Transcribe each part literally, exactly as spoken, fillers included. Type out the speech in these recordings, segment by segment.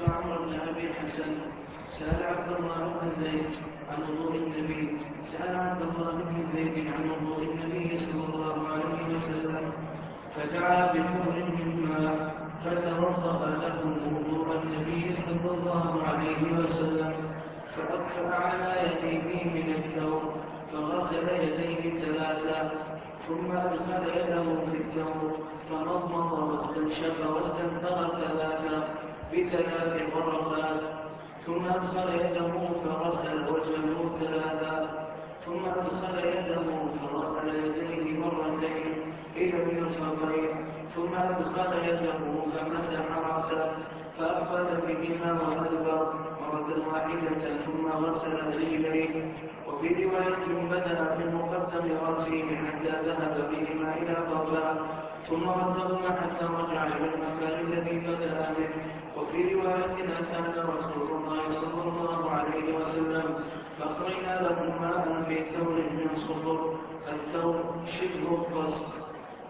عمرو بن أبي حسن سأل عبد الله بن زيد عن وضوء النبي سأل عبد الله بن زيد عن وضوء النبي صلى الله عليه وسلم فدعا بثور من ماء فتوضأ له وضوء النبي صلى الله عليه وسلم فأكفأ على يديه من الثور فغسل يديه ثلاثا ثم أدخل يده في الثور فمضمض واستنشق واستنثر ثلاثا بثلاث غرفات ثم أدخل يده فغسل وجهه ثلاثا ثم أدخل يده فغسل يديه مرتين إلى المرفقين ثم أدخل يده فمسح رأسه فأقبل بهما وأدبر مرة واحدة ثم غسل رجليه. وفي رواية بدأ بمقدم رأسه حتى ذهب بهما إلى قفاه ثم ردهما حتى رجع إلى المكان الذي بدأ منه. وفي رواية أتانا رسول الله صلى الله عليه وسلم فأخرجنا له ماء في ثور من صفر الثور شبه القصد.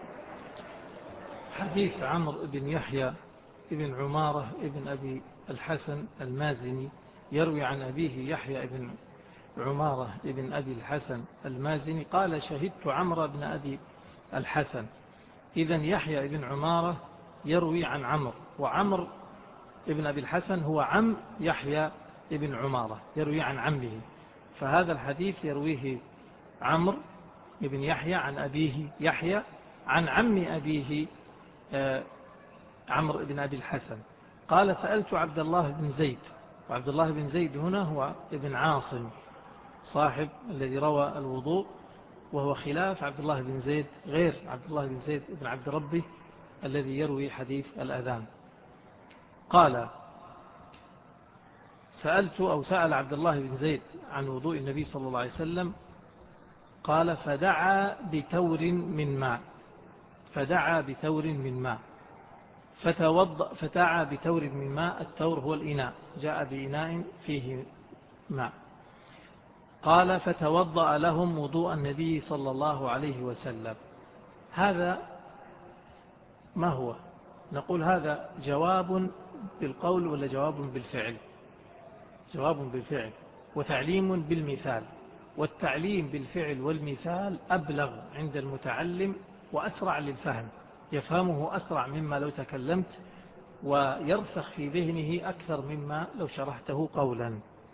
حديث عمرو بن يحيى بن عمارة بن أبي الحسن المازني يروي عن أبيه يحيى بن عمارة بن أبي الحسن المازني قال شهدت عمرو بن أبي الحسن. إذن يحيى بن عمارة يروي عن عمرو، وعمرو ابن أبي الحسن هو عم يحيى بن عمارة يروي عن عمه، فهذا الحديث يرويه عمرو بن يحيى عن أبيه يحيى عن عم أبيه عمرو بن أبي الحسن. قال سألت عبد الله بن زيد، وعبد الله بن زيد هنا هو ابن عاصم صاحب الذي روى الوضوء، وهو خلاف عبد الله بن زيد غير عبد الله بن زيد بن عبد ربه الذي يروي حديث الأذان. قال سألت أو سأل عبد الله بن زيد عن وضوء النبي صلى الله عليه وسلم، قال فدعا بتور من ماء فدعا بتور من ماء فتوضأ فتعى بتور من ماء. التور هو الإناء، جاء بإناء فيه ماء. قال فتوضأ لهم وضوء النبي صلى الله عليه وسلم. هذا ما هو؟ نقول هذا جواب بالقول ولا جواب بالفعل؟ جواب بالفعل وتعليم بالمثال، والتعليم بالفعل والمثال أبلغ عند المتعلم وأسرع للفهم، يفهمه أسرع مما لو تكلمت، ويرسخ في ذهنه أكثر مما لو شرحته قولا.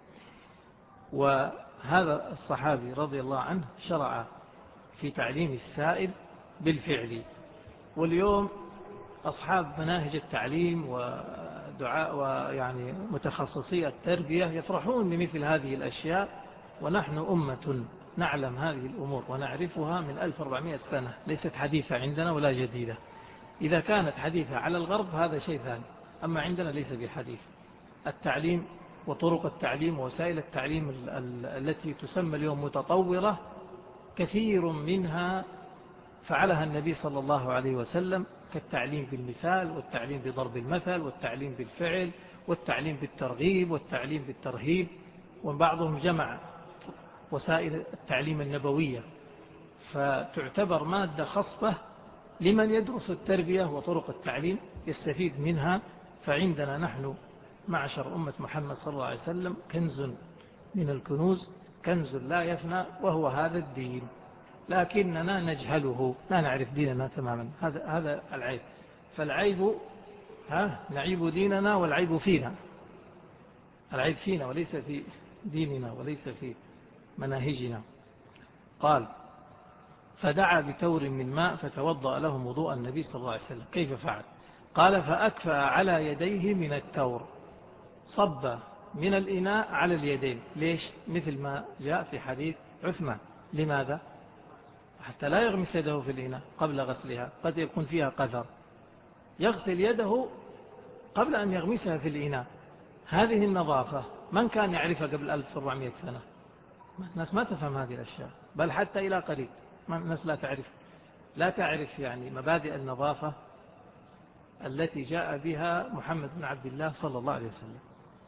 وهذا الصحابي رضي الله عنه شرع في تعليم السائل بالفعل. واليوم أصحاب مناهج التعليم ودعاء ويعني متخصصي التربية يفرحون بمثل هذه الأشياء، ونحن أمة نعلم هذه الأمور ونعرفها من ألف وأربعمائة سنة، ليست حديثة عندنا ولا جديدة. إذا كانت حديثة على الغرب هذا شيء ثاني، أما عندنا ليس بحديث. التعليم وطرق التعليم ووسائل التعليم التي تسمى اليوم متطورة كثير منها فعلها النبي صلى الله عليه وسلم، كالتعليم بالمثال والتعليم بضرب المثل والتعليم بالفعل والتعليم بالترغيب والتعليم بالترهيب. وبعضهم جمع وسائل التعليم النبوية، فتعتبر مادة خصبة لمن يدرس التربية وطرق التعليم يستفيد منها. فعندنا نحن معشر أمة محمد صلى الله عليه وسلم كنز من الكنوز، كنز لا يفنى، وهو هذا الدين، لكننا نجهله، لا نعرف ديننا تماما. هذا هذا العيب. فالعيب ها نعيب ديننا والعيب فينا، العيب فينا وليس في ديننا وليس في مناهجنا. قال فدعا بتور من ماء فتوضأ لهم وضوء النبي صلى الله عليه وسلم. كيف فعل؟ قال فأكفأ على يديه من التور، صب من الإناء على اليدين. ليش؟ مثل ما جاء في حديث عثمان. لماذا؟ حتى لا يغمس يده في الإناء قبل غسلها، قد يكون فيها قذر، يغسل يده قبل أن يغمسها في الإناء. هذه النظافة من كان يعرفها قبل ألف وأربعمائة سنة؟ الناس ما تفهم هذه الأشياء، بل حتى إلى قريب الناس لا تعرف لا تعرف يعني مبادئ النظافة التي جاء بها محمد بن عبد الله صلى الله عليه وسلم.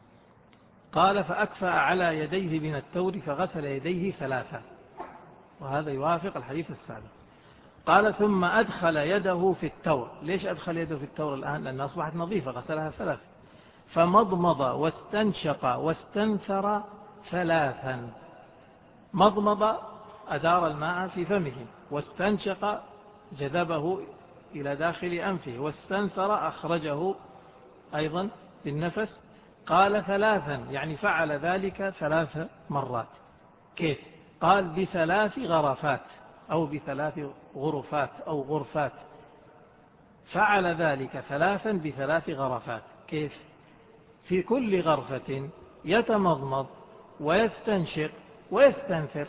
قال فأكفأ على يديه من التور فغسل يديه ثلاثة، وهذا يوافق الحديث السابق. قال ثم أدخل يده في التور. ليش أدخل يده في التور الآن؟ لأنها أصبحت نظيفة، غسلها ثلاثة. فمضمض واستنشق واستنثر ثلاثا. مضمض أدار الماء في فمه، واستنشق جذبه إلى داخل أنفه، واستنثر أخرجه أيضا بالنفس. قال ثلاثا يعني فعل ذلك ثلاث مرات. كيف؟ قال بثلاث غرفات أو بثلاث غرفات أو غرفات. فعل ذلك ثلاثا بثلاث غرفات. كيف؟ في كل غرفة يتمضمض ويستنشق ويستنثر،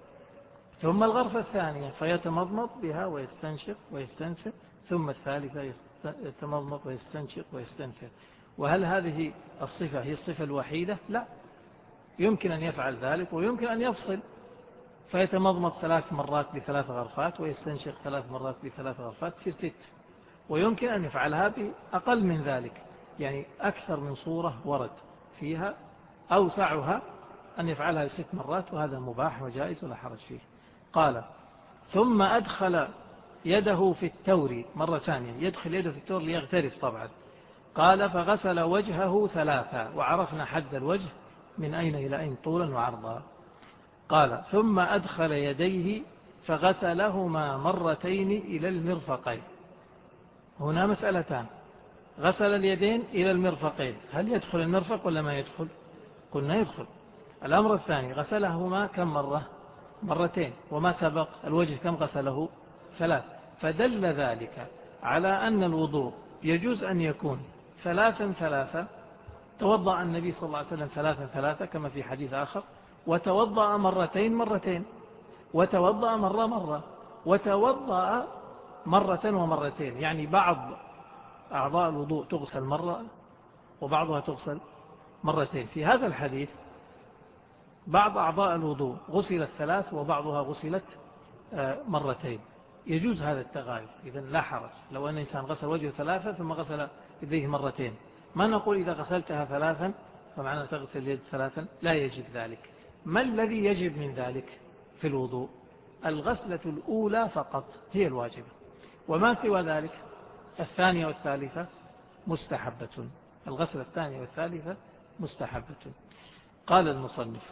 ثم الغرفة الثانية فيتمضمض بها ويستنشق ويستنثر، ثم الثالثة يتمضمض ويستنشق ويستنثر. وهل هذه الصفة هي الصفة الوحيدة؟ لا، يمكن أن يفعل ذلك ويمكن أن يفصل، فيتمضمض ثلاث مرات بثلاث غرفات ويستنشق ثلاث مرات بثلاث غرفات، تصير ست. ويمكن أن يفعلها بأقل من ذلك، يعني أكثر من صورة ورد فيها، أوسعها أن يفعلها ست مرات، وهذا مباح وجائز ولا حرج فيه. قال ثم أدخل يده في التور مرة ثانية، يدخل يده في التور ليغترف طبعا. قال فغسل وجهه ثلاثة، وعرفنا حد الوجه من أين إلى أين طولا وعرضا. قال ثم أدخل يديه فغسلهما مرتين إلى المرفقين. هنا مسألتان، غسل اليدين إلى المرفقين، هل يدخل المرفق ولا ما يدخل؟ قلنا يدخل. الأمر الثاني غسلهما كم مرة؟ مرتين. وما سبق الوجه كم غسله؟ ثلاث. فدل ذلك على أن الوضوء يجوز أن يكون ثلاثا ثلاثا، توضأ النبي صلى الله عليه وسلم ثلاثا ثلاثا كما في حديث آخر، وتوضأ مرتين مرتين، وتوضأ مرة مرة، وتوضأ مرة ومرتين، يعني بعض أعضاء الوضوء تغسل مرة وبعضها تغسل مرتين. في هذا الحديث بعض أعضاء الوضوء غسلت ثلاث وبعضها غسلت مرتين، يجوز هذا التغاير، إذن لا حرج. لو أن إنسان غسل وجهه ثلاثة ثم غسل يديه مرتين، ما نقول إذا غسلتها ثلاثا فمعنى تغسل اليد ثلاثا، لا يجب ذلك. ما الذي يجب من ذلك في الوضوء؟ الغسلة الأولى فقط هي الواجبة، وما سوى ذلك الثانية والثالثة مستحبة. الغسلة الثانية والثالثة مستحبة. قال المصنف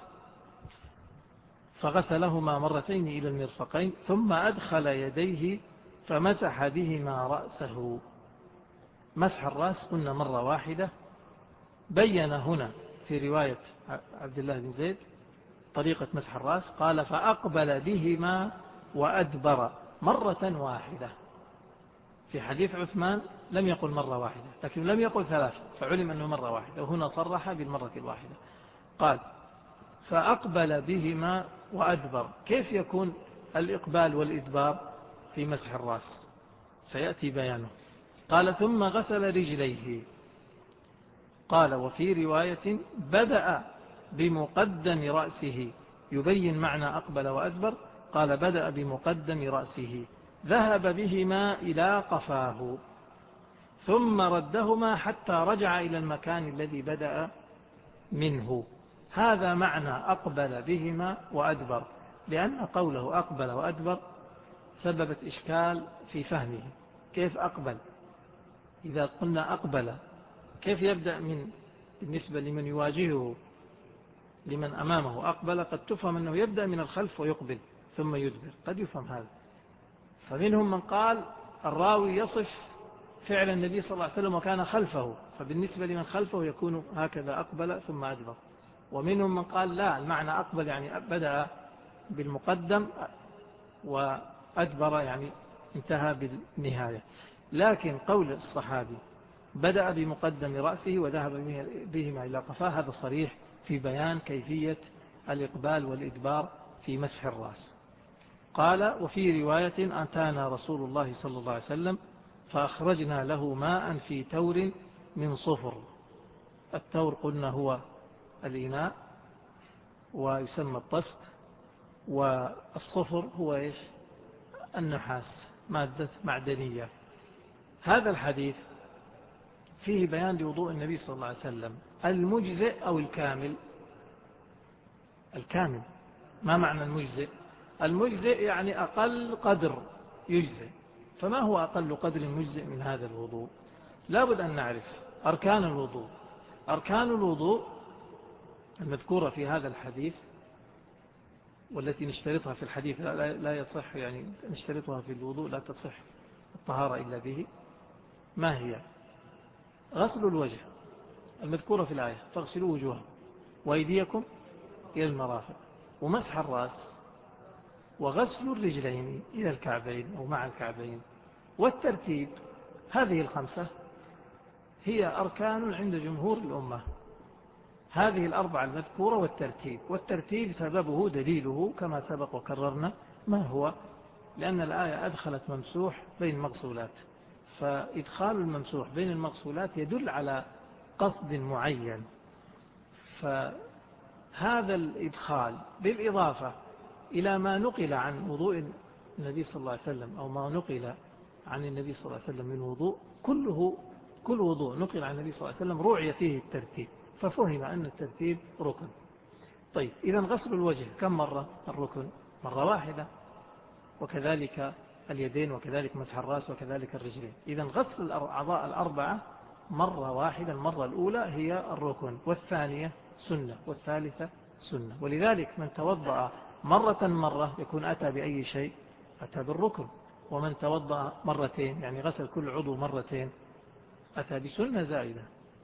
فغسلهما مرتين إلى المرفقين ثم أدخل يديه فمسح بهما رأسه. مسح الرأس قلنا مرة واحدة. بين هنا في رواية عبد الله بن زيد طريقة مسح الرأس، قال فأقبل بهما وأدبر مرة واحدة. في حديث عثمان لم يقل مرة واحدة، لكن لم يقل ثلاث، فعلم أنه مرة واحدة، وهنا صرح بالمرة الواحدة. قال فأقبل بهما وأدبر. كيف يكون الإقبال والإدبار في مسح الرأس؟ سيأتي بيانه. قال ثم غسل رجليه. قال وفي رواية بدأ بمقدم رأسه، يبين معنى أقبل وأدبر. قال بدأ بمقدم رأسه، ذهب بهما إلى قفاه، ثم ردهما حتى رجع إلى المكان الذي بدأ منه. هذا معنى أقبل بهما وأدبر، لأن قوله أقبل وأدبر سببت إشكال في فهمه. كيف أقبل؟ إذا قلنا أقبل كيف يبدأ من بالنسبة لمن يواجهه لمن أمامه؟ أقبل قد تفهم أنه يبدأ من الخلف ويقبل ثم يدبر، قد يفهم هذا. فمنهم من قال الراوي يصف فعل النبي صلى الله عليه وسلم وكان خلفه، فبالنسبة لمن خلفه يكون هكذا أقبل ثم أدبر. ومنهم من قال لا، المعنى أقبل يعني بدأ بالمقدم وأدبر يعني انتهى بالنهاية. لكن قول الصحابي بدأ بمقدم رأسه وذهب بهما إلى قفاه هذا صريح في بيان كيفية الإقبال والإدبار في مسح الرأس. قال وفي رواية أتانا رسول الله صلى الله عليه وسلم فأخرجنا له ماء في تور من صفر. التور قلنا هو الإناء ويسمى الطست، والصفر هو إيش؟ النحاس، مادة معدنية. هذا الحديث فيه بيان لوضوء النبي صلى الله عليه وسلم المجزئ أو الكامل. الكامل. ما معنى المجزئ؟ المجزئ يعني أقل قدر يجزئ. فما هو أقل قدر مجزئ من هذا الوضوء؟ لا بد أن نعرف أركان الوضوء. أركان الوضوء المذكورة في هذا الحديث والتي نشترطها في الحديث لا, لا يصح يعني نشترطها في الوضوء لا تصح الطهارة إلا به. ما هي؟ غسل الوجه المذكورة في الآية فاغسلوا وجوهكم وأيديكم إلى المرافق، ومسح الرأس، وغسل الرجلين إلى الكعبين أو مع الكعبين، والترتيب. هذه الخمسة هي أركان عند جمهور الأمة، هذه الأربعة المذكورة والترتيب. والترتيب سببه دليله كما سبق وكررنا ما هو؟ لأن الآية أدخلت ممسوح بين المغسولات، فإدخال الممسوح بين المغسولات يدل على قصد معين، فهذا الإدخال بالإضافة إلى ما نقل عن وضوء النبي صلى الله عليه وسلم أو ما نقل عن النبي صلى الله عليه وسلم من وضوء، كله كل وضوء نقل عن النبي صلى الله عليه وسلم رعي فيه الترتيب، ففهم أن الترتيب ركن. طيب إذن غسل الوجه كم مرة الركن؟ مرة واحدة، وكذلك اليدين، وكذلك مسح الرأس، وكذلك الرجلين. إذن غسل الأعضاء الأربعة مرة واحدة، المرة الأولى هي الركن، والثانية سنة، والثالثة سنة. ولذلك من توضأ مرة مرة يكون أتى بأي شيء؟ أتى بالركن. ومن توضأ مرتين يعني غسل كل عضو مرتين أتى بسنة زائدة.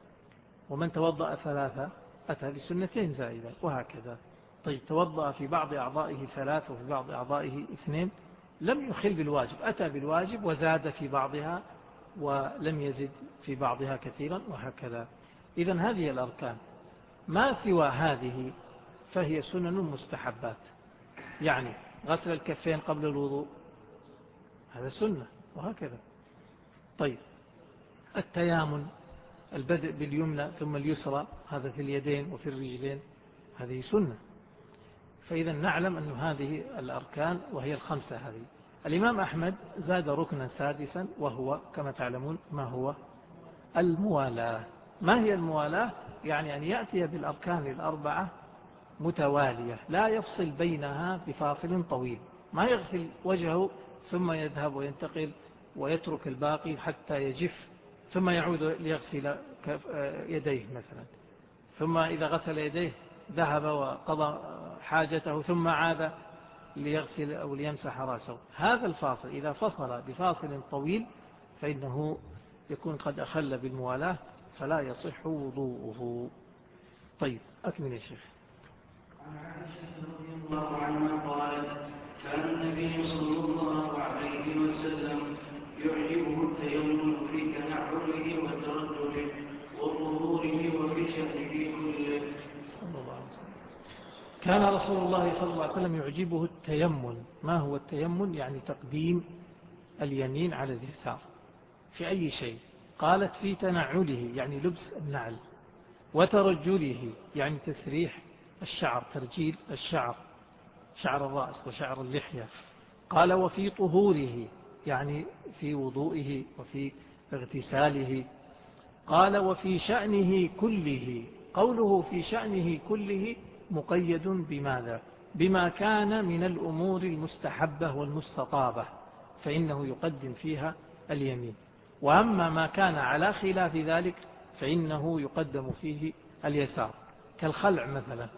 ومن توضأ ثلاثة أتى بسنتين زائدة، وهكذا. طيب توضأ في بعض أعضائه ثلاث وفي بعض أعضائه اثنين لم يخل بالواجب، أتى بالواجب وزاد في بعضها ولم يزد في بعضها كثيرا، وهكذا. إذن هذه الأركان، ما سوى هذه فهي سنن مستحبات، يعني غسل الكفين قبل الوضوء هذا سنة، وهكذا. طيب التيامن، البدء باليمنى ثم اليسرى، هذا في اليدين وفي الرجلين، هذه سنة. فإذا نعلم أن هذه الأركان وهي الخمسة هذه. الإمام أحمد زاد ركنا سادسا وهو كما تعلمون ما هو؟ الموالاة. ما هي الموالاة؟ يعني أن يأتي بالأركان الأربعة متوالية لا يفصل بينها بفاصل طويل، ما يغسل وجهه ثم يذهب وينتقل ويترك الباقي حتى يجف ثم يعود ليغسل يديه مثلا، ثم إذا غسل يديه ذهب وقضى حاجته ثم عاد ليغسل أو ليمسح رأسه. هذا الفاصل إذا فصل بفاصل طويل فإنه يكون قد أخل بالموالاة فلا يصح وضوءه. طيب أكمل يا شيخ. عن عائشة رضي الله عنها قالت: كان النبي صلى الله عليه وسلم يعجبه التيمم في تنعله وترجله وظهوره وفي شأنه كله صلى الله عليه وسلم. كان رسول الله صلى الله عليه وسلم يعجبه التيمم. ما هو التيمم؟ يعني تقديم اليمين على اليسار في أي شيء. قالت في تنعله يعني لبس النعل، وترجله يعني تسريح الشعر، ترجيل الشعر، شعر الرأس وشعر اللحية. قال وفي طهوره يعني في وضوئه وفي اغتساله. قال وفي شأنه كله. قوله في شأنه كله مقيد بماذا؟ بما كان من الأمور المستحبة والمستطابة فإنه يقدم فيها اليمين، وأما ما كان على خلاف ذلك فإنه يقدم فيه اليسار، كالخلع مثلا.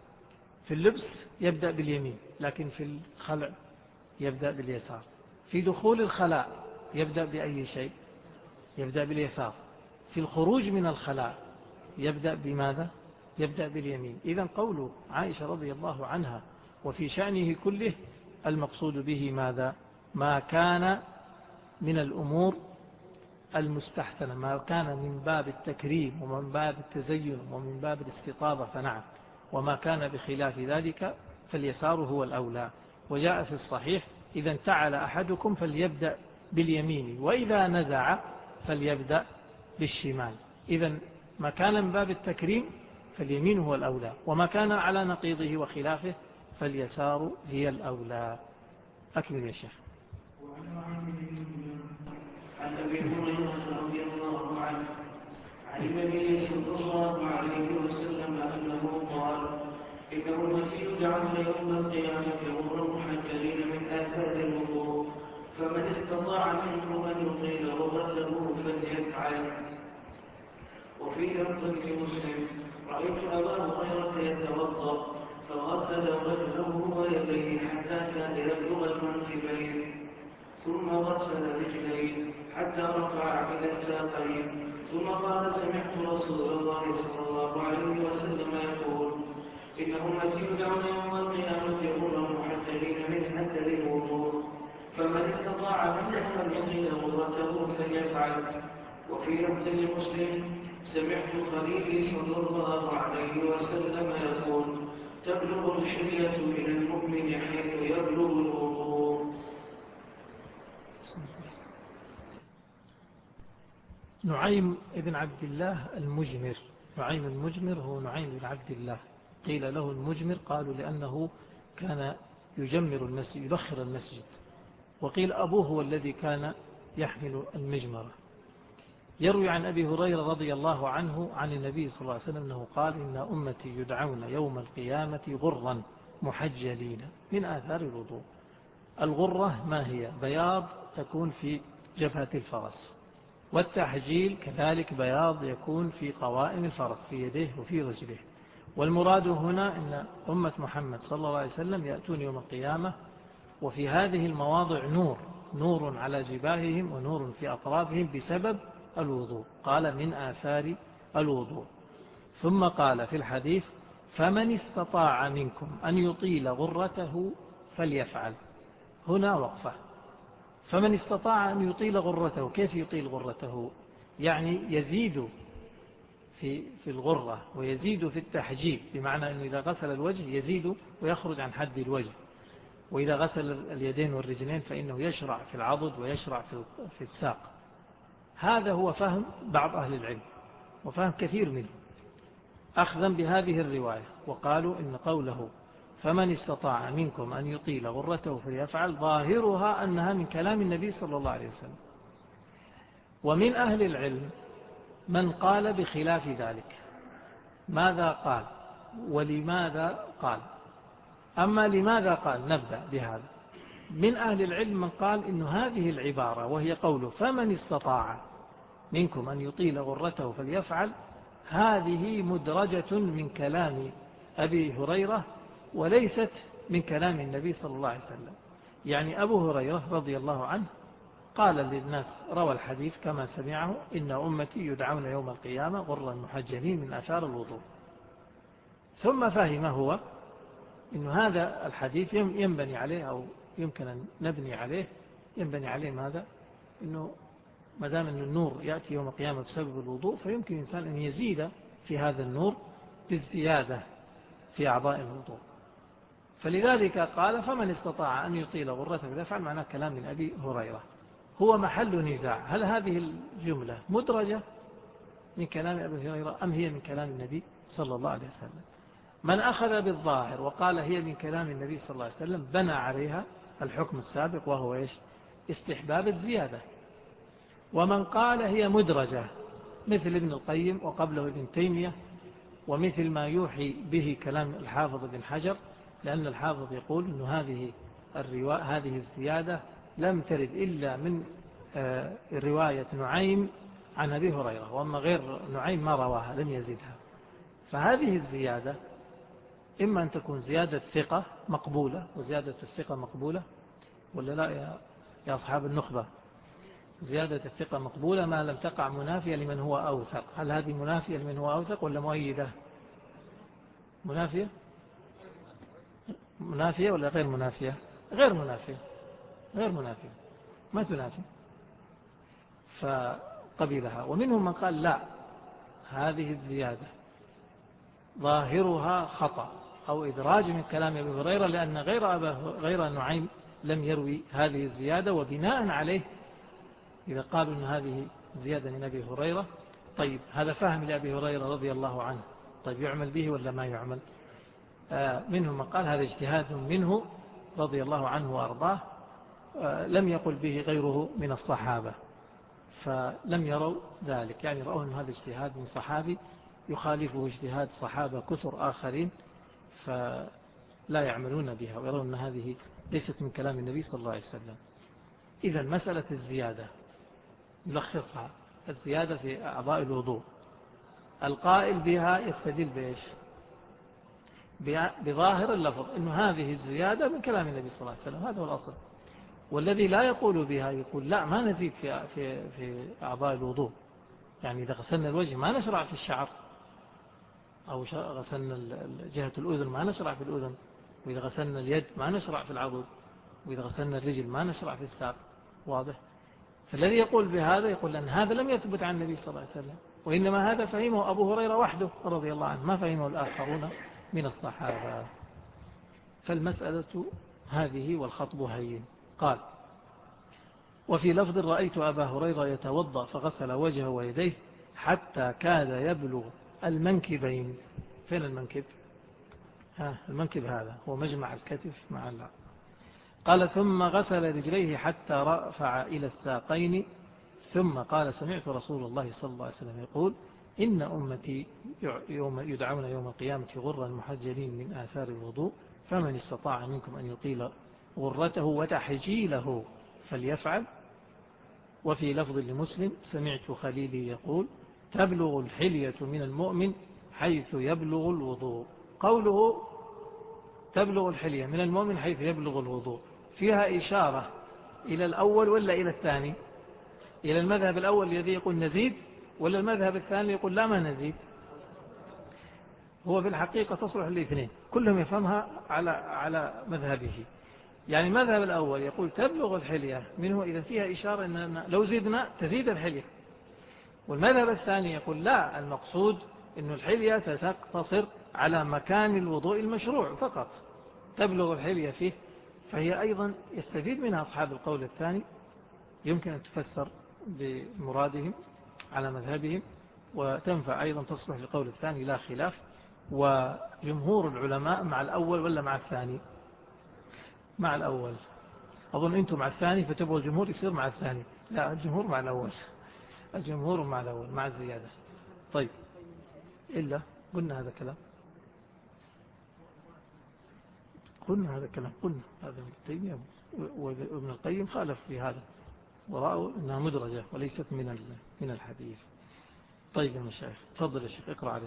في اللبس يبدأ باليمين لكن في الخلع يبدأ باليسار. في دخول الخلاء يبدأ بأي شيء؟ يبدأ باليسار. في الخروج من الخلاء يبدأ بماذا؟ يبدأ باليمين. إذن قول عائشة رضي الله عنها وفي شأنه كله المقصود به ماذا؟ ما كان من الأمور المستحسنة، ما كان من باب التكريم ومن باب التزين ومن باب الاستطابة فنعم، وما كان بخلاف ذلك فاليسار هو الأولى. وجاء في الصحيح إذا انتعل أحدكم فليبدأ باليمين وإذا نزع فليبدأ بالشمال. إذا ما كان من باب التكريم فاليمين هو الأولى، وما كان على نقيضه وخلافه فاليسار هي الأولى. أكمل يا شيخ. عن أبي هريرة رضي الله عنه عن النبي صلى الله عليه وسلم أنه قال: إن أمتي يدعون يوم القيامة غرا محجلين من آثار الوضوء، فمن استطاع منكم أن يطيل غرته فليفعل. وفي وفي لفظ لمسلم: رأيت أبا هريرة يتوضأ فغسل وجهه ويديه حتى كاد يبلغ المنكبين، ثم غسل رجليه حتى رفع إلى الساقين، ثم قال: سمعت رسول الله صلى الله عليه وسلم يقول: إن أمتي يدعون يوم القيامة غرا محجلين من أثر الوضوء، فمن استطاع منهم أن يطيل غرته فليفعل. وفي لفظ لمسلم: سمعت خليلي صلى الله عليه وسلم يقول: تبلغ الحلية من المؤمن حيث يبلغ الوضوء. نعيم ابن عبد الله المجمر. نعيم المجمر هو نعيم بن عبد الله، قيل له المجمر قالوا لأنه كان يجمر المسجد، يبخر المسجد، وقيل أبوه هو الذي كان يحمل المجمرة. يروي عن أبي هريرة رضي الله عنه عن النبي صلى الله عليه وسلم أنه قال: إن أمتي يدعون يوم القيامة غرا محجلين من آثار الوضوء. الغرة ما هي؟ بياض تكون في جبهة الفرس، والتحجيل كذلك بياض يكون في قوائم الفرس في يديه وفي رجله. والمراد هنا أن أمة محمد صلى الله عليه وسلم يأتون يوم القيامة وفي هذه المواضع نور، نور على جباههم ونور في أطرافهم بسبب الوضوء. قال: من آثار الوضوء. ثم قال في الحديث: فمن استطاع منكم أن يطيل غرته فليفعل. هنا وقفة. فمن استطاع أن يطيل غرته، كيف يطيل غرته؟ يعني يزيد في في الغرة ويزيد في التحجيب، بمعنى أنه إذا غسل الوجه يزيد ويخرج عن حد الوجه، وإذا غسل اليدين والرجلين فإنه يشرع في العضد ويشرع في الساق. هذا هو فهم بعض أهل العلم وفهم كثير منهم أخذا بهذه الرواية، وقالوا إن قوله فمن استطاع منكم أن يطيل غرته فليفعل ظاهرها أنها من كلام النبي صلى الله عليه وسلم. ومن أهل العلم من قال بخلاف ذلك. ماذا قال ولماذا قال؟ أما لماذا قال نبدأ بهذا. من أهل العلم من قال إن هذه العبارة وهي قوله فمن استطاع منكم أن يطيل غرته فليفعل، هذه مدرجة من كلام أبي هريرة وليست من كلام النبي صلى الله عليه وسلم. يعني أبو هريرة رضي الله عنه قال للناس، روى الحديث كما سمعه: إن أمتي يدعون يوم القيامة غرا محجلين من آثار الوضوء. ثم فهم هو إن هذا الحديث ينبني عليه أو يمكن أن نبني عليه ينبني عليه ماذا؟ إنه ما دام أن النور يأتي يوم القيامة بسبب الوضوء، فيمكن الإنسان أن يزيد في هذا النور بالزيادة في أعضاء الوضوء. فلذلك قال: فمن استطاع أن يطيل غرته فليفعل، معناه كلام من أبي هريرة. هو محل نزاع، هل هذه الجملة مدرجة من كلام أبي هريرة أم هي من كلام النبي صلى الله عليه وسلم؟ من أخذ بالظاهر وقال هي من كلام النبي صلى الله عليه وسلم بنى عليها الحكم السابق، وهو إيش؟ استحباب الزيادة. ومن قال هي مدرجة مثل ابن القيم وقبله ابن تيمية، ومثل ما يوحي به كلام الحافظ بن حجر، لأن الحافظ يقول أن هذه الرواية هذه الزيادة لم ترد إلا من رواية نعيم عن أبي هريرة، وأما غير نعيم ما رواها لم يزدها. فهذه الزيادة إما أن تكون زيادة ثقة مقبولة، وزيادة الثقة مقبولة ولا لا يا, يا أصحاب النخبة؟ زيادة الثقة مقبولة ما لم تقع منافية لمن هو أوثق. هل هذه منافية لمن هو أوثق ولا مؤيدة؟ منافية منافية ولا غير منافية؟ غير منافية غير منافية ما تنافي، فقبلها. ومنهم من قال لا، هذه الزيادة ظاهرها خطأ أو إدراج من كلام أبي هريرة، لأن غير, غير نعيم لم يروي هذه الزيادة، وبناء عليه إذا قالوا أن هذه زيادة من أبي هريرة، طيب هذا فهم لأبي هريرة رضي الله عنه، طيب يعمل به ولا ما يعمل؟ آه منهم من قال هذا اجتهاد منه رضي الله عنه وأرضاه، آه لم يقل به غيره من الصحابة، فلم يروا ذلك، يعني رأوا أن هذا اجتهاد من صحابي يخالفه اجتهاد صحابة كثر آخرين، فلا يعملون بها ويرون أن هذه ليست من كلام النبي صلى الله عليه وسلم. إذن مسألة الزيادة نلخصها: الزيادة في أعضاء الوضوء القائل بها يستدل بإيش؟ بظاهر اللفظ إنه هذه الزيادة من كلام النبي صلى الله عليه وسلم، هذا هو الأصل. والذي لا يقول بها يقول لا، ما نزيد في في في أعضاء الوضوء، يعني إذا غسلنا الوجه ما نشرع في الشعر، أو غسلنا جهة الأذن ما نشرع في الأذن، وإذا غسلنا اليد ما نشرع في العضد، وإذا غسلنا الرجل ما نشرع في الساق. واضح؟ فالذي يقول بهذا يقول أن هذا لم يثبت عن النبي صلى الله عليه وسلم، وإنما هذا فهمه أبو هريرة وحده رضي الله عنه، ما فهمه الآخرون من الصحابة. فالمسألة هذه والخطب هين. قال: وفي لفظ: رأيت أبا هريرة يتوضأ فغسل وجهه ويديه حتى كاد يبلغ المنكبين. فين المنكب؟ ها المنكب هذا هو مجمع الكتف مع اللعب. قال: ثم غسل رجليه حتى رفع إلى الساقين، ثم قال: سمعت رسول الله صلى الله عليه وسلم يقول: إن أمتي يوم يدعون يوم القيامة غرا محجلين من آثار الوضوء، فمن استطاع منكم أن يطيل غرته وتحجيله فليفعل. وفي لفظ لمسلم: سمعت خليلي يقول: تبلغ الحلية من المؤمن حيث يبلغ الوضوء. قوله تبلغ الحلية من المؤمن حيث يبلغ الوضوء فيها إشارة إلى الأول ولا إلى الثاني؟ إلى المذهب الأول الذي يقول نزيد، ولا المذهب الثاني يقول لا ما نزيد؟ هو في الحقيقة تصلح الاثنين، كلهم يفهمها على على مذهبه. يعني المذهب الأول يقول تبلغ الحلية منه إذا فيها إشارة أن لو زدنا تزيد الحلية، والمذهب الثاني يقول لا، المقصود أن الحلية ستقتصر على مكان الوضوء المشروع فقط، تبلغ الحلية فيه. فهي أيضا يستفيد منها أصحاب القول الثاني، يمكن أن تفسر بمرادهم على مذهبهم، وتنفع أيضا تصلح لقول الثاني لا خلاف. وجمهور العلماء مع الأول ولا مع الثاني؟ مع الأول. أظن أنتم مع الثاني فتبغوا الجمهور يصير مع الثاني. لا، الجمهور مع الأول، الجمهور مع الأول مع الزيادة. طيب، إلا قلنا هذا كلام، قلنا هذا كلام قلنا هذا ابن تيمية وابن القيم خالف في هذا، ورأوا أنها مدرجة وليست من من الحديث. طيب يا مشايخ، تفضل يا شيخ اقرأ عليه.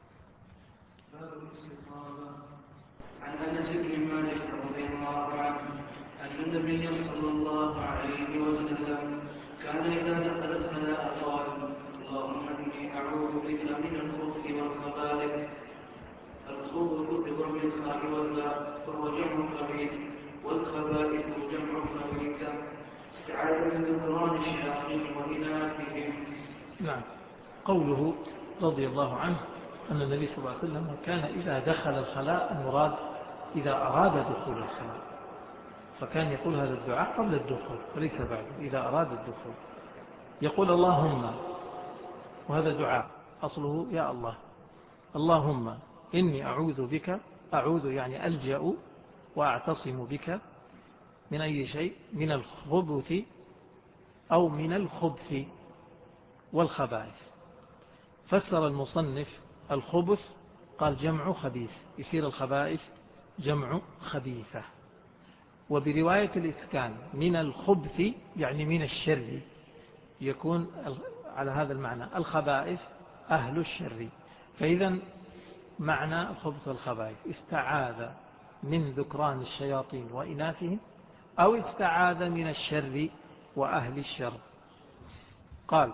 عن أنس بن مالك رضي الله عنه أن النبي صلى الله عليه وسلم كان إذا دخل الخلاء قال: اللهم إني أعوذ بك من الخبث والخبائث. الخبث بضم الخاء والباء وهو جمع خبيث، والخبائث جمع خبيثة، استعاذ من ذكران الشياطين وإناثهم. نعم. قوله رضي الله عنه أن النبي صلى الله عليه وسلم كان إذا دخل الخلاء، المراد إذا أراد دخول الخلاء، فكان يقول هذا الدعاء قبل الدخول وليس بعده، إذا أراد الدخول يقول اللهم، وهذا دعاء أصله يا الله، اللهم إني أعوذ بك، أعوذ يعني ألجأ وأعتصم بك من أي شيء، من الخبث أو من الخبث والخبائث. فسر المصنف الخبث قال جمع خبيث، يصير الخبائث جمع خبيثة. وبرواية الإسكان من الخبث يعني من الشر، يكون على هذا المعنى الخبائث أهل الشر. فإذا معنى الخبث والخبائث استعاذ من ذكران الشياطين وإناثهم، أو استعاذ من الشر وأهل الشر. قال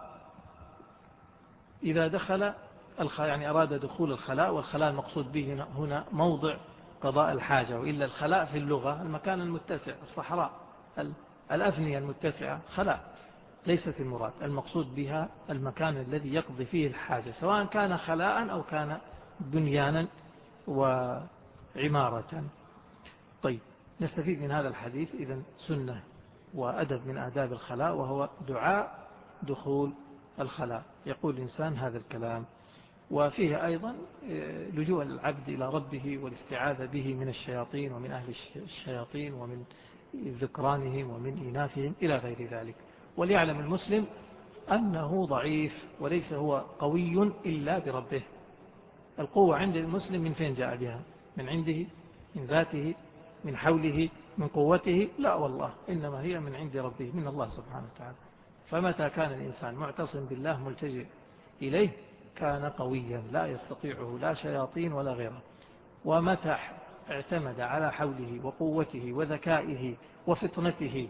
إذا دخل يعني أراد دخول الخلاء، والخلاء المقصود به هنا موضع قضاء الحاجة، وإلا الخلاء في اللغة المكان المتسع، الصحراء الأفنية المتسعة خلاء، ليست المراد، المقصود بها المكان الذي يقضي فيه الحاجة، سواء كان خلاء أو كان بنيانا وعمارة. طيب، نستفيد من هذا الحديث إذن سنة وأدب من آداب الخلاء، وهو دعاء دخول الخلاء، يقول الإنسان هذا الكلام. وفيه أيضا لجوء العبد إلى ربه والاستعاذة به من الشياطين ومن أهل الشياطين ومن ذكرانهم ومن إناثهم إلى غير ذلك. وليعلم المسلم أنه ضعيف وليس هو قوي إلا بربه. القوة عند المسلم من فين جاء بها؟ من عنده، من ذاته، من حوله، من قوته؟ لا والله، إنما هي من عند ربه، من الله سبحانه وتعالى. فمتى كان الإنسان معتصم بالله ملتجئ إليه كان قويا لا يستطيعه لا شياطين ولا غيره. ومتى اعتمد على حوله وقوته وذكائه وفطنته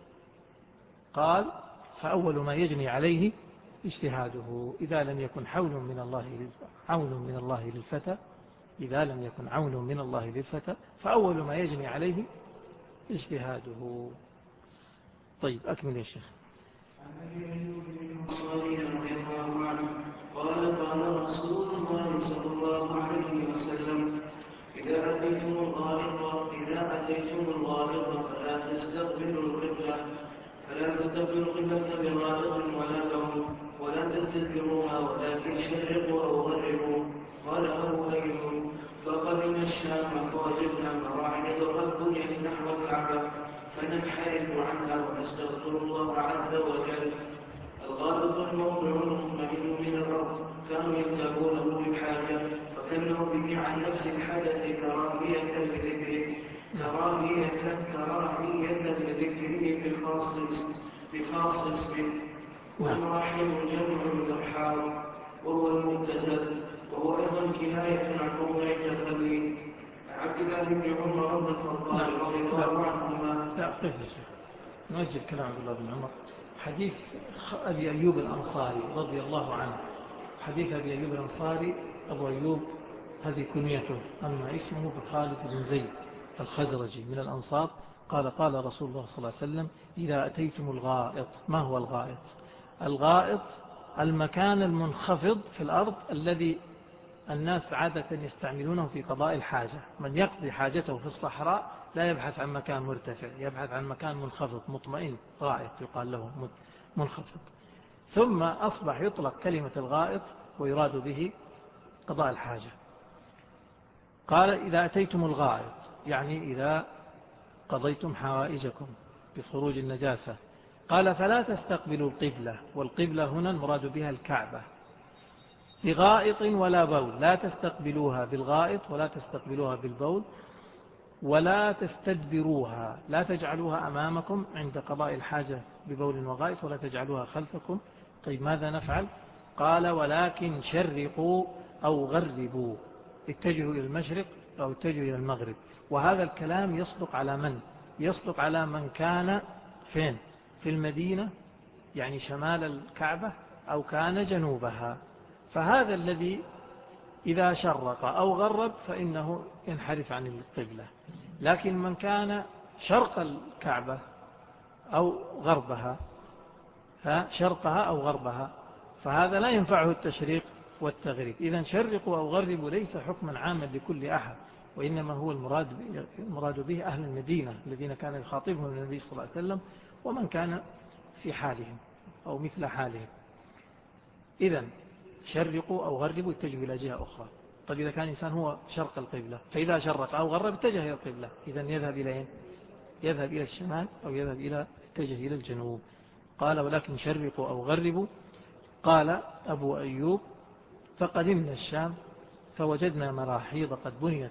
قال فأول ما يجني عليه اجتهاده. إذا لم يكن حول من الله عون من الله للفتى إذا لم يكن عون من الله للفتى فأول ما يجني عليه اجتهاده. طيب أكمل يا شيخ. عن أبي أيوب الأنصاري رضي الله عنه قال قال رسول الله صلى الله عليه وسلم إذا أتيتم الغائط إذا أتيتم الغائط فلا تستقبلوا القبلة فلا تستقبلوا القبلة بغائط ولا بول ولا تستدبروها ولكن شرقوا أو غربوا. قال أبو أيوب فقدمنا الشام فوجدنا مراحل قد بنيت نحو الكعبة فننحرف عنها ونستغفر الله عز وجل. الغائط الموضع المطمئن من الأرض كانوا يتابونه بالحاجة فكانوا به عن نفس الحدث كراهية لذكره كراهية كراهية لذكره بخاص بخاص اسمه. والمراحل جمع الأرحام وهو المغتسل وهو أيضا كناية عن موضع التخلي. عبد الله بن عمر بن الخطاب رضي الله عنهما. لا قف يا شيخ نوجه كلام عبد الله بن عمر. حديث أبي أيوب الأنصاري رضي الله عنه حديث أبي أيوب الأنصاري أبو أيوب هذه كنيته أما اسمه بخالد بن زيد الخزرجي من الأنصار. قال قال رسول الله صلى الله عليه وسلم إذا أتيتم الغائط. ما هو الغائط؟ الغائط المكان المنخفض في الأرض الذي الناس عادة يستعملونه في قضاء الحاجة. من يقضي حاجته في الصحراء لا يبحث عن مكان مرتفع يبحث عن مكان منخفض مطمئن غائط يقال له منخفض. ثم أصبح يطلق كلمة الغائط ويراد به قضاء الحاجة. قال إذا أتيتم الغائط يعني إذا قضيتم حوائجكم بخروج النجاسة. قال فلا تستقبلوا القبلة والقبلة هنا المراد بها الكعبة بغائط ولا بول. لا تستقبلوها بالغائط ولا تستقبلوها بالبول ولا تستدبروها لا تجعلوها أمامكم عند قضاء الحاجة ببول وغائط ولا تجعلوها خلفكم. طيب ماذا نفعل؟ قال ولكن شرقوا أو غربوا اتجهوا إلى المشرق أو اتجهوا إلى المغرب. وهذا الكلام يصدق على من؟ يصدق على من كان فين؟ في المدينة يعني شمال الكعبة أو كان جنوبها. فهذا الذي إذا شرق أو غرب فإنه ينحرف عن القبلة. لكن من كان شرق الكعبة أو غربها شرقها أو غربها فهذا لا ينفعه التشريق والتغريب. إذن شرقوا أو غربوا ليس حكما عاما لكل أحد وإنما هو المراد المراد به أهل المدينة الذين كان يخاطبهم النبي صلى الله عليه وسلم ومن كان في حالهم أو مثل حالهم. إذن شرقوا أو غربوا اتجهوا إلى جهة أخرى. طيب إذا كان إنسان هو شرق القبلة فإذا شرق أو غرب اتجه إلى القبلة إذن يذهب إلى يذهب إلى الشمال أو يذهب إلى اتجه إلى الجنوب. قال ولكن شرقوا أو غربوا. قال أبو أيوب فقدمنا الشام فوجدنا مراحيض قد بنيت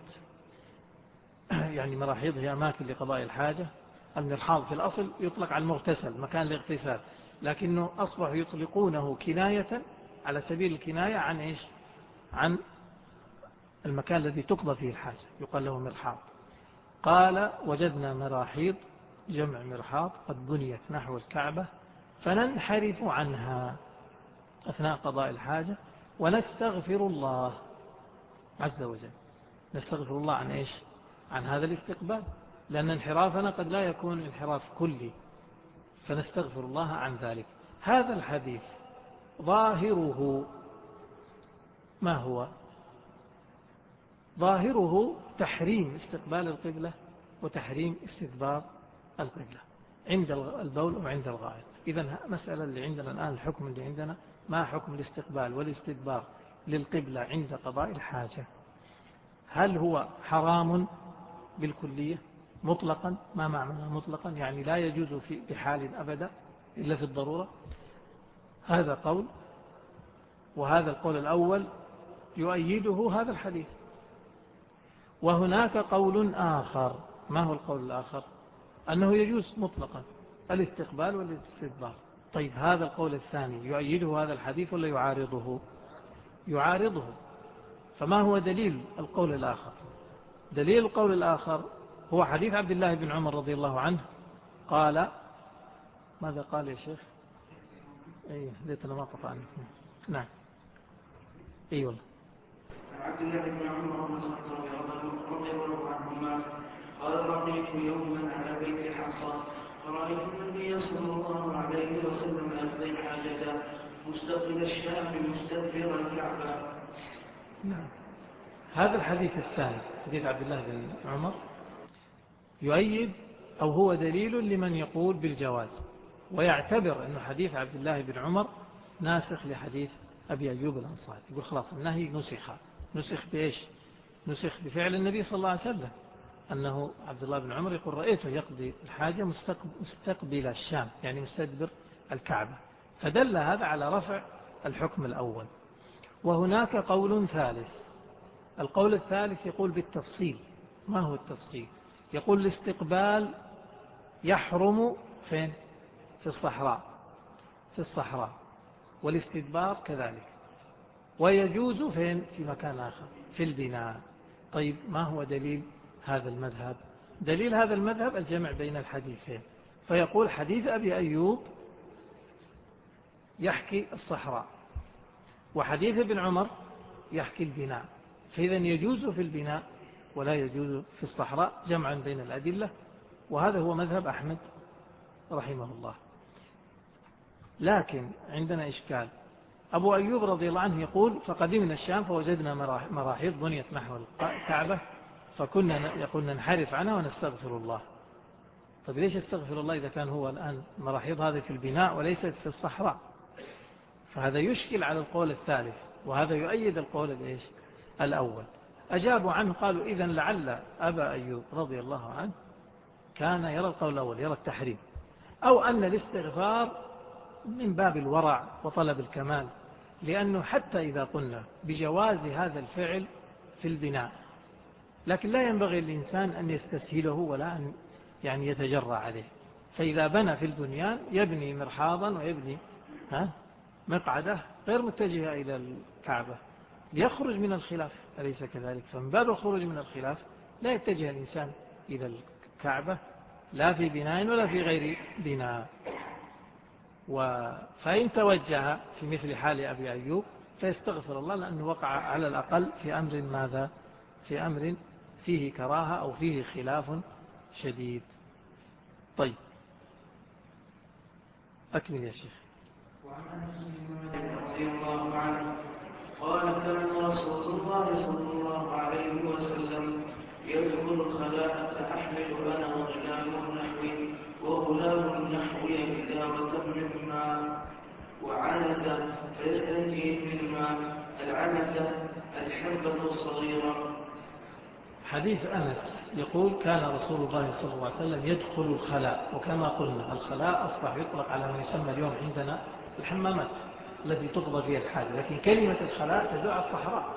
يعني مراحيض هي أماكن لقضاء الحاجة. المرحاض في الأصل يطلق على المغتسل مكان الاغتسال لكنه أصبح يطلقونه كناية على سبيل الكناية عن إيش؟ عن المكان الذي تقضى فيه الحاجة يقال له مرحاض. قال وجدنا مراحيض جمع مرحاض قد بنيت نحو الكعبة فننحرف عنها أثناء قضاء الحاجة ونستغفر الله عز وجل. نستغفر الله عن إيش؟ عن هذا الاستقبال لأن انحرافنا قد لا يكون انحراف كلي فنستغفر الله عن ذلك. هذا الحديث ظاهره ما هو؟ ظاهره تحريم استقبال القبلة وتحريم استدبار القبلة عند البول وعند الغائط. إذن مسألة اللي عندنا الآن الحكم اللي عندنا ما حكم الاستقبال والاستدبار للقبلة عند قضاء الحاجة؟ هل هو حرام بالكلية مطلقا؟ ما معنى مطلقا؟ يعني لا يجوز في بحال أبدا إلا في الضرورة. هذا قول وهذا القول الأول يؤيده هذا الحديث. وهناك قول آخر. ما هو القول الآخر؟ أنه يجوز مطلقا الاستقبال والاستدبار. طيب هذا القول الثاني يؤيده هذا الحديث ولا يعارضه؟ يعارضه. فما هو دليل القول الآخر؟ دليل القول الآخر هو حديث عبد الله بن عمر رضي الله عنه قال، ماذا قال يا شيخ؟ اي ليتنا ما قطعني. نعم اي والله. عبد الله بن عمر رضي الله عنهما قال رأيت يوما على بيت حفصة فرأيت النبي صلى الله عليه وسلم يقضي حاجته مستقبل الشام مستدبر الكعبة. نعم. هذا الحديث الثاني حديث عبد الله بن عمر يؤيد أو هو دليل لمن يقول بالجواز، ويعتبر أن حديث عبد الله بن عمر ناسخ لحديث أبي أيوب الأنصاري. يقول خلاص النهي نسخ. نسخ بإيش؟ نسخ بفعل النبي صلى الله عليه وسلم، أنه عبد الله بن عمر يقول رأيته يقضي الحاجة مستقبل الشام يعني مستدبر الكعبة، فدل هذا على رفع الحكم الأول. وهناك قول ثالث، القول الثالث يقول بالتفصيل. ما هو التفصيل؟ يقول الاستقبال يحرم فين؟ في الصحراء في الصحراء والاستدبار كذلك، ويجوز فين؟ في مكان آخر في البناء. طيب ما هو دليل هذا المذهب؟ دليل هذا المذهب الجمع بين الحديثين، فيقول حديث أبي أيوب يحكي الصحراء وحديث ابن عمر يحكي البناء، فإذا يجوز في البناء ولا يجوز في الصحراء جمعا بين الأدلة، وهذا هو مذهب أحمد رحمه الله. لكن عندنا إشكال. أبو أيوب رضي الله عنه يقول فقدمنا الشام فوجدنا مراحيض بنيت نحو الكعبة فكنا يقول ننحرف عنها ونستغفر الله. طيب ليش استغفر الله إذا كان هو الآن مراحيض هذه في البناء وليست في الصحراء؟ فهذا يشكل على القول الثالث، وهذا يؤيد القول الإيش؟ الأول. أجابوا عنه قالوا إذن لعل أبا أيوب رضي الله عنه كان يرى القول الأول، يرى التحريم، أو أن الاستغفار من باب الورع وطلب الكمال، لأنه حتى إذا قلنا بجواز هذا الفعل في البناء، لكن لا ينبغي للإنسان أن يستسهله ولا أن يعني يتجرع عليه. فإذا بنى في البنيان يبني مرحاضا ويبني ها مقعدة غير متجهة إلى الكعبة ليخرج من الخلاف، أليس كذلك؟ فمن باب الخروج من الخلاف لا يتجه الإنسان إلى الكعبة لا في بناء ولا في غير بناء. فإن توجه في مثل حال أبي أيوب فيستغفر الله، لأنه وقع على الأقل في أمر ماذا؟ في أمر فيه كراهة أو فيه خلاف شديد. طيب أكمل يا شيخ. وعن أنس بن مالك رضي الله عنه قال كان رسول الله صلى الله عليه وسلم يدخل الخلاء فأحمل أنا وغلام نحوي وغلام نحوي إدارة من ماء وعنزة فيستنجي من ماء. العنزة الحربة الصغيرة. حديث أنس يقول كان رسول الله صلى الله عليه وسلم يدخل الخلاء، وكما قلنا الخلاء أصبح يطلق على ما يسمى اليوم عندنا الحمامات التي تقضى فيها الحاجة، لكن كلمة الخلاء تدل على الصحراء،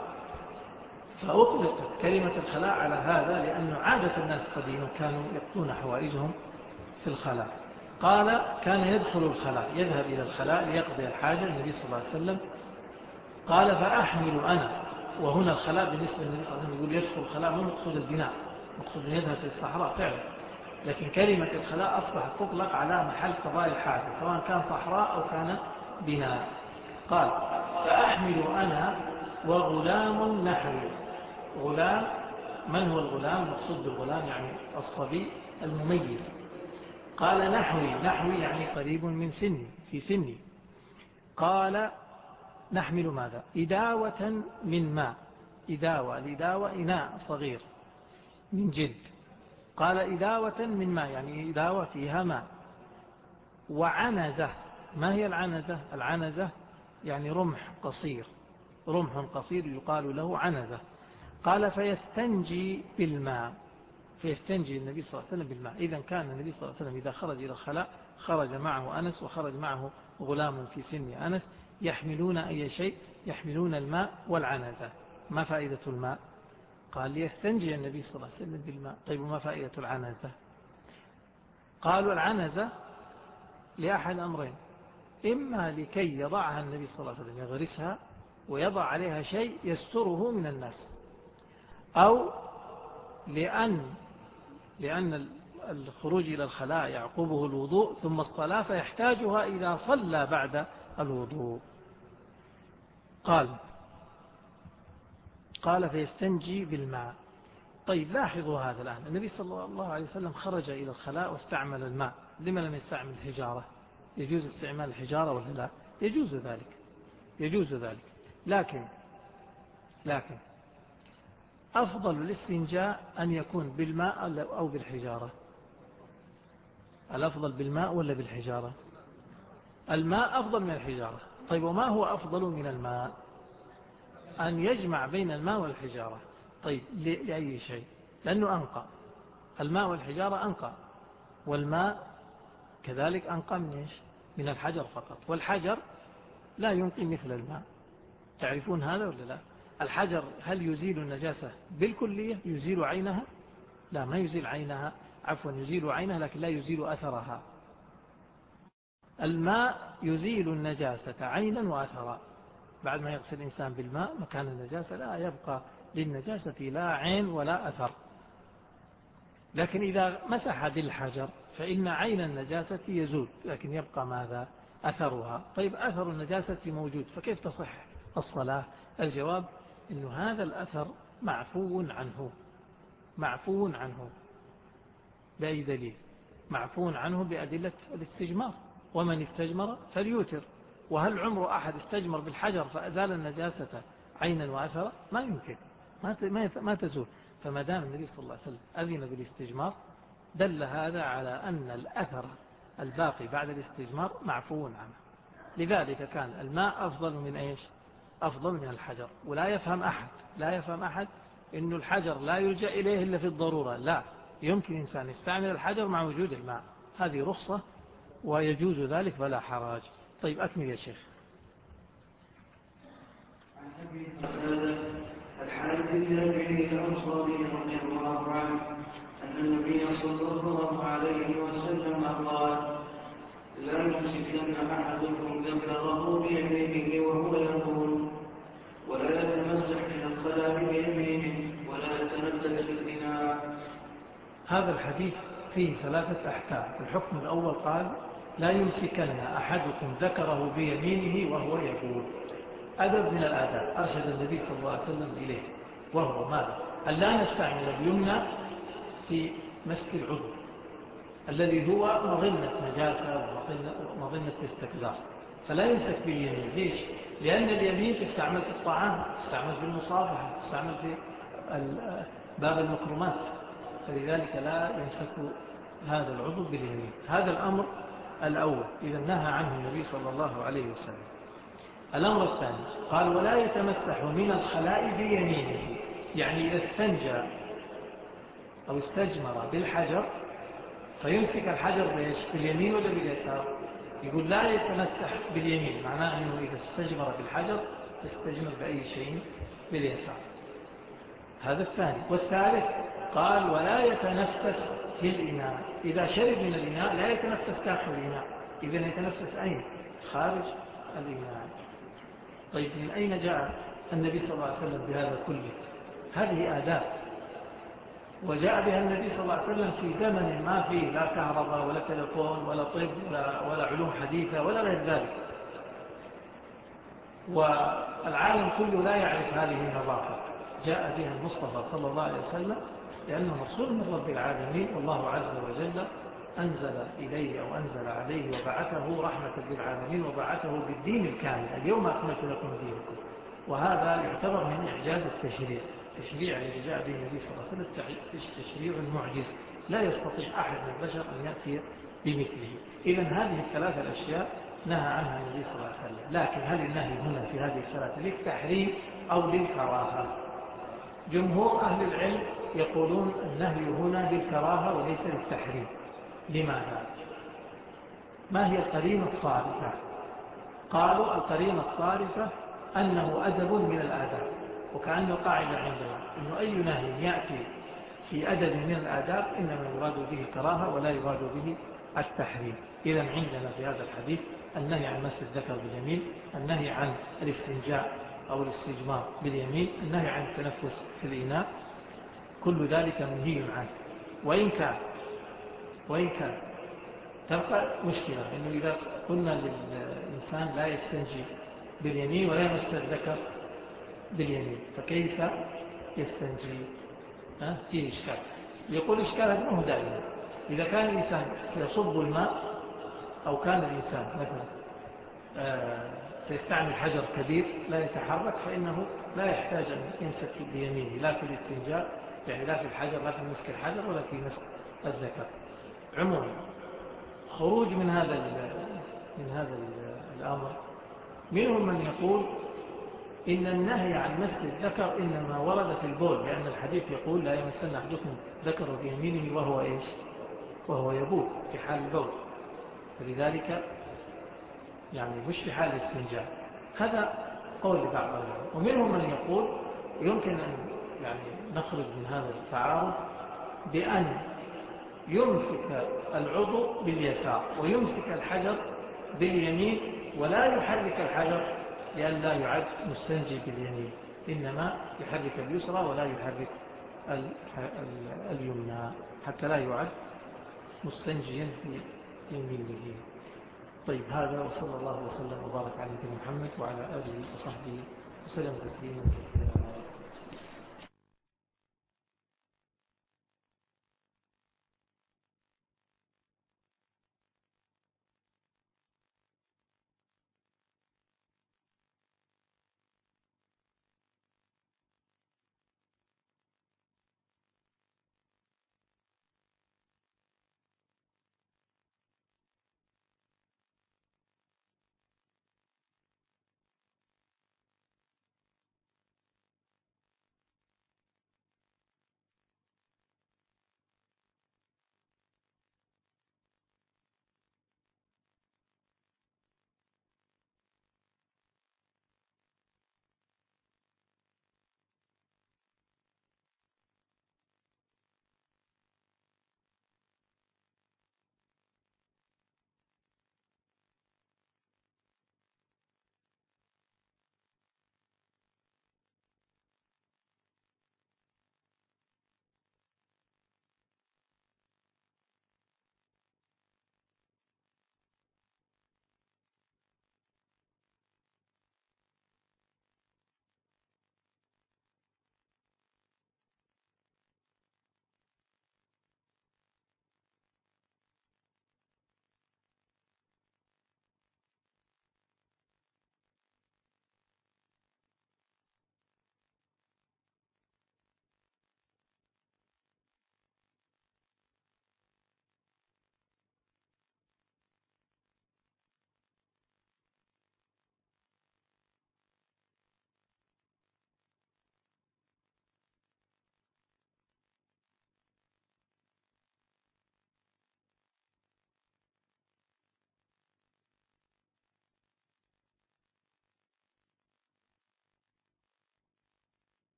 فأطلقت كلمة الخلاء على هذا لأن عادة الناس قديما كانوا يقضون حوائجهم في الخلاء. قال كان يدخل الخلاء، يذهب إلى الخلاء ليقضي الحاجة النبي صلى الله عليه وسلم. قال فأحمل أنا، وهنا الخلاء بالنسبة للنبي صلى الله عليه وسلم يقول يدخل الخلاء مو مقصود البناء، مقصود أن يذهب إلى الصحراء فعلا، لكن كلمة الخلاء أصبحت تطلق على محل قضاء الحاجة سواء كان صحراء أو كان بناء. قال فأحمل أنا وغلام نحوي. غلام، من هو الغلام؟ مقصود بالغلام يعني الصبي المميز. قال نحوي، نحوي يعني قريب من سني، في سني. قال نحمل ماذا؟ إداوة من ماء. إداوة، الإداوة إناء صغير من جلد. قال إداوة من ماء يعني إداوة فيها ماء. وعنزة، ما هي العنزة؟ العنزة يعني رمح قصير، رمح قصير يقال له عنزة. قال فيستنجي بالماء، فيستنجي النبي صلى الله عليه وسلم بالماء. إذن كان النبي صلى الله عليه وسلم إذا خرج إلى الخلاء خرج معه أنس وخرج معه غلام في سن أنس يحملون أي شيء، يحملون الماء والعنزة. ما فائدة الماء؟ قال ليستنجي النبي صلى الله عليه وسلم بالماء. طيب ما فائدة العنزة؟ قالوا العنزة لأحد أمرين، إما لكي يضعها النبي صلى الله عليه وسلم يغرسها ويضع عليها شيء يستره من الناس، أو لأن لأن الخروج إلى الخلاء يعقبه الوضوء ثم الصلاة فيحتاجها إذا صلى بعد الوضوء. قال قال فيستنجي بالماء. طيب لاحظوا هذا الآن، النبي صلى الله عليه وسلم خرج إلى الخلاء واستعمل الماء، لما لم يستعمل الحجارة؟ يجوز استعمال الحجارة ولا لا؟ يجوز ذلك، يجوز ذلك، لكن لكن أفضل الاستنجاء أن يكون بالماء أو بالحجارة. الأفضل بالماء ولا بالحجارة؟ الماء أفضل من الحجارة. طيب وما هو أفضل من الماء؟ أن يجمع بين الماء والحجارة. طيب لأي شيء؟ لأنه أنقى، الماء والحجارة أنقى، والماء كذلك أنقى من إيش؟ من الحجر فقط، والحجر لا ينقي مثل الماء. تعرفون هذا ولا لا؟ الحجر هل يزيل النجاسة بالكلية؟ يزيل عينها؟ لا، ما يزيل عينها، عفوا يزيل عينها لكن لا يزيل أثرها. الماء يزيل النجاسة عينا وأثرا. بعد ما يغسل الإنسان بالماء مكان النجاسة لا يبقى للنجاسة لا عين ولا أثر. لكن إذا مسح بالحجر فإن عين النجاسة يزول، لكن يبقى ماذا؟ أثرها. طيب أثر النجاسة موجود، فكيف تصح الصلاة؟ الجواب إن هذا الأثر معفو عنه. معفو عنه بأي دليل؟ معفو عنه بأدلة الاستجمار، ومن استجمر فليوتر. وهل عمر أحد استجمر بالحجر فأزال النجاسة عينا وأثرا؟ ما يمكن، ما تزول. فما دام النبي صلى الله عليه وسلم أذن بالاستجمار دل هذا على أن الأثر الباقي بعد الاستجمار معفو عنه. لذلك كان الماء أفضل من إيش؟ أفضل من الحجر. ولا يفهم أحد لا يفهم أحد إنه الحجر لا يلجأ إليه إلا في الضرورة. لا، يمكن إنسان يستعمل الحجر مع وجود الماء، هذه رخصة ويجوز ذلك فلا حراج. طيب أكمل يا شيخ. عن أبي قتادة الحارث بن ربيع الأنصاري رضي الله عنه أن النبي صلى الله عليه وسلم قال: لا يمسكن أحدكم ذكره بيمينه وهو يقول، ولا يتمسح من الخلاء بيمينه، ولا يتنفس في الإناء. هذا الحديث فيه ثلاثة أحكام. الحكم الأول قال: لا يمسكن أحدكم ذكره بيمينه وهو يقول. أدب من الآداب أرشد النبي صلى الله عليه وسلم إليه، وهو ماذا؟ أن لا نستعمل اليمنى في مسك العضو الذي هو مظنة نجاسة ومظنة استكدار، فلا يمسك باليمين. ليش؟ لأن اليمين تستعمل في الطعام، تستعمل في المصافحة، تستعمل في باب المكرمات، فلذلك لا يمسك هذا العضو باليمين. هذا الأمر الأول إذا نهى عنه النبي صلى الله عليه وسلم. الأمر الثاني قال: ولا يتمسح من الخلاء بيمينه، يعني إذا استنجى أو استجمر بالحجر فيمسك الحجر بإيش؟ باليمين ولا باليسار؟ يقول لا يتمسح باليمين، معناه أنه إذا استجمر بالحجر يستجمر بأي شيء باليسار. هذا الثاني. والثالث قال: ولا يتنفس في الإناء، إذا شرب من الإناء لا يتنفس داخل الإناء، إذا يتنفس أين؟ خارج الإناء. طيب من أين جاء النبي صلى الله عليه وسلم بهذا كله؟ هذه آداب، وجاء بها النبي صلى الله عليه وسلم في زمن ما فيه لا كهرباء ولا تلفون ولا طب ولا, ولا علوم حديثة ولا غير ذلك، والعالم كله لا يعرف هذه النظافة. جاء بها المصطفى صلى الله عليه وسلم لأنه مرسول من رب العالمين، والله عز وجل أنزل إليه أو أنزل عليه وبعثه رحمة للعالمين، وبعثه بالدين الكامل. اليوم أكملت لكم دينكم. وهذا يعتبر من إعجاز التشريع. التشريع الذي جاء به النبي صلى الله عليه وسلم تشريع معجز، لا يستطيع أحد من البشر أن يأتي بمثله. إذن هذه الثلاثة الأشياء نهى عنها النبي صلى الله عليه وسلم. لكن هل النهي هنا في هذه الثلاثة للتحريم أو للكراهة؟ جمهور أهل العلم يقولون النهي هنا للكراهة وليس للتحريم. لماذا؟ ما هي القرينة الصارفة؟ قالوا القرينة الصارفة أنه أدب من الآداب، وكأنه قاعدة عندنا أنه أي نهي يأتي في أدب من الآداب إنما يراد به الكراهة ولا يراد به التحريم. إذا عندنا في هذا الحديث النهي عن مس الذكر باليمين، النهي عن الاستنجاء أو الاستجمار باليمين، النهي عن التنفس في الإناء، كل ذلك منهي عنه. وإن كان وإن كان تبقى مشكلة، إنه إذا قلنا للإنسان لا يستنجي باليمين ولا يمس الذكر باليمين، فكيف يستنجي؟ أه؟ فيه إشكال. يقول إشكال هذا ما هو دائما. إذا كان الإنسان سيصب الماء، أو كان الإنسان مثلا آه سيستعمل حجر كبير لا يتحرك، فإنه لا يحتاج أن يمسك بيمينه، لا في الاستنجاء، يعني لا في الحجر، لا في مسك الحجر ولا في مسك الذكر. عموما خروج من هذا من هذا الأمر، منهم من يقول إن النهي عن مس الذكر إنما ورد في البول، لأن الحديث يقول لا يمسن أحدكم ذكر بيمينه وهو إيش؟ وهو يبول في حال البول، فلذلك يعني مش في حال الاستنجاء. هذا قول لبعض العلماء. ومنهم من يقول يمكن أن يعني نخرج من هذا التعارض بأن يمسك العضو باليسار ويمسك الحجر باليمين، ولا يحرك الحجر لأن لا يعد مستنجي باليمين، إنما يحرك اليسرى ولا يحرك اليمنى حتى لا يعد مستنجيا في يمينه. طيب، هذا وصلى الله وسلم وبارك على نبينا محمد وعلى آله وصحبه وسلم تسليما كثيرا.